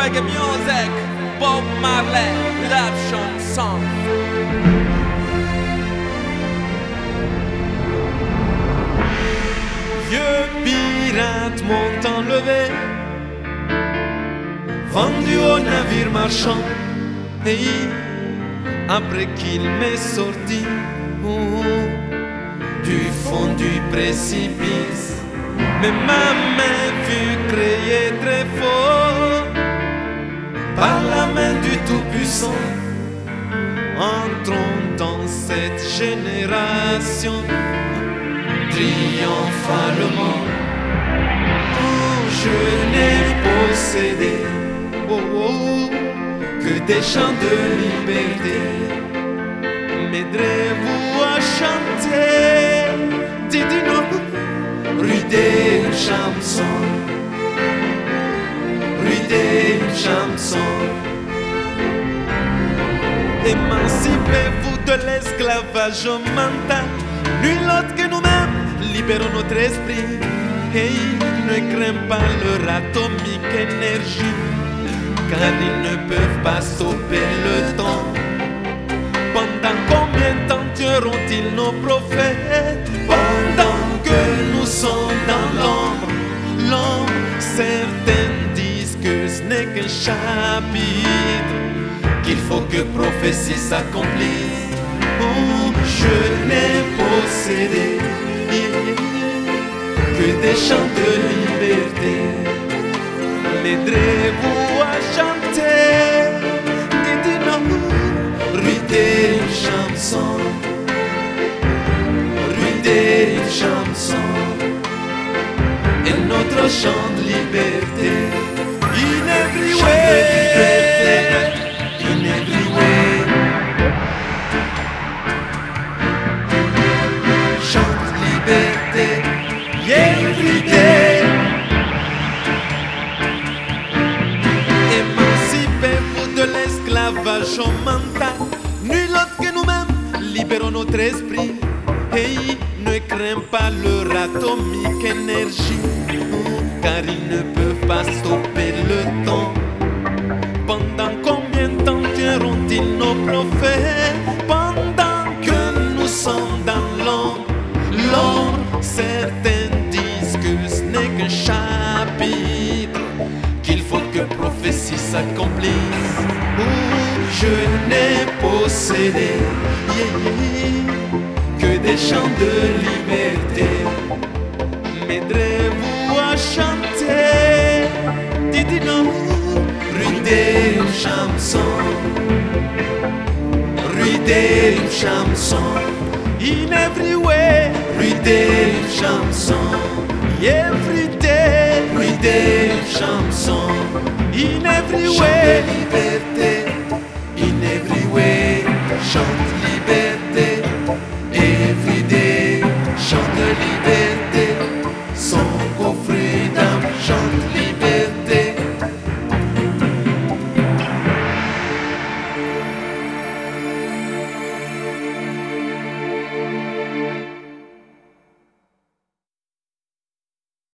reggae music, Bob Marley, love chanson. Vieux pirate m'ont enlevé, vendu au navire marchand, et après qu'il m'ait sorti du fond du précipice, mais ma main fut créée très fort par la main du Tout-Puissant. Entrons dans cette génération triomphalement. Oh, je n'ai possédé que des chants de liberté. M'aiderez-vous à chanter? Dites-nous, rue des chansons, rue des chansons. Émancipez-vous de l'esclavage mental, nul autre que nous-mêmes, libérons notre esprit. Et ne craignent pas leur atomique énergie, car ils ne peuvent pas stopper le temps. Pendant combien de temps tueront-ils nos prophètes? Pendant que nous sommes dans l'ombre, l'ombre, certains disent que ce n'est qu'un chapitre, qu'il faut que prophétie s'accomplisse. Oh, je n'ai possédé que des chants de liberté. M'aiderez-vous à chanter? Dites-nous, rue des chansons, rue des chansons, et notre chant de liberté. In every way, in every way. Chante liberté, every day. Émancipez-vous de l'esclavage mental, nul autre que nous-mêmes, libérons notre esprit. Et ne craignent pas leur atomique énergie, car ils ne peuvent pas stopper le temps. Pendant combien de temps tueront-ils nos prophètes? Pendant que nous sommes dans l'ombre, l'ombre, certains disent que ce n'est qu'un chapitre, qu'il faut que prophétie s'accomplisse. Oh, je n'ai possédé que des chants de liberté. M'aiderez-vous à chanter? Dites-nous, rue des chansons, rue des chansons, in every way, rue des chansons, every day, rue des chansons, in every way, liberté, in every way, chante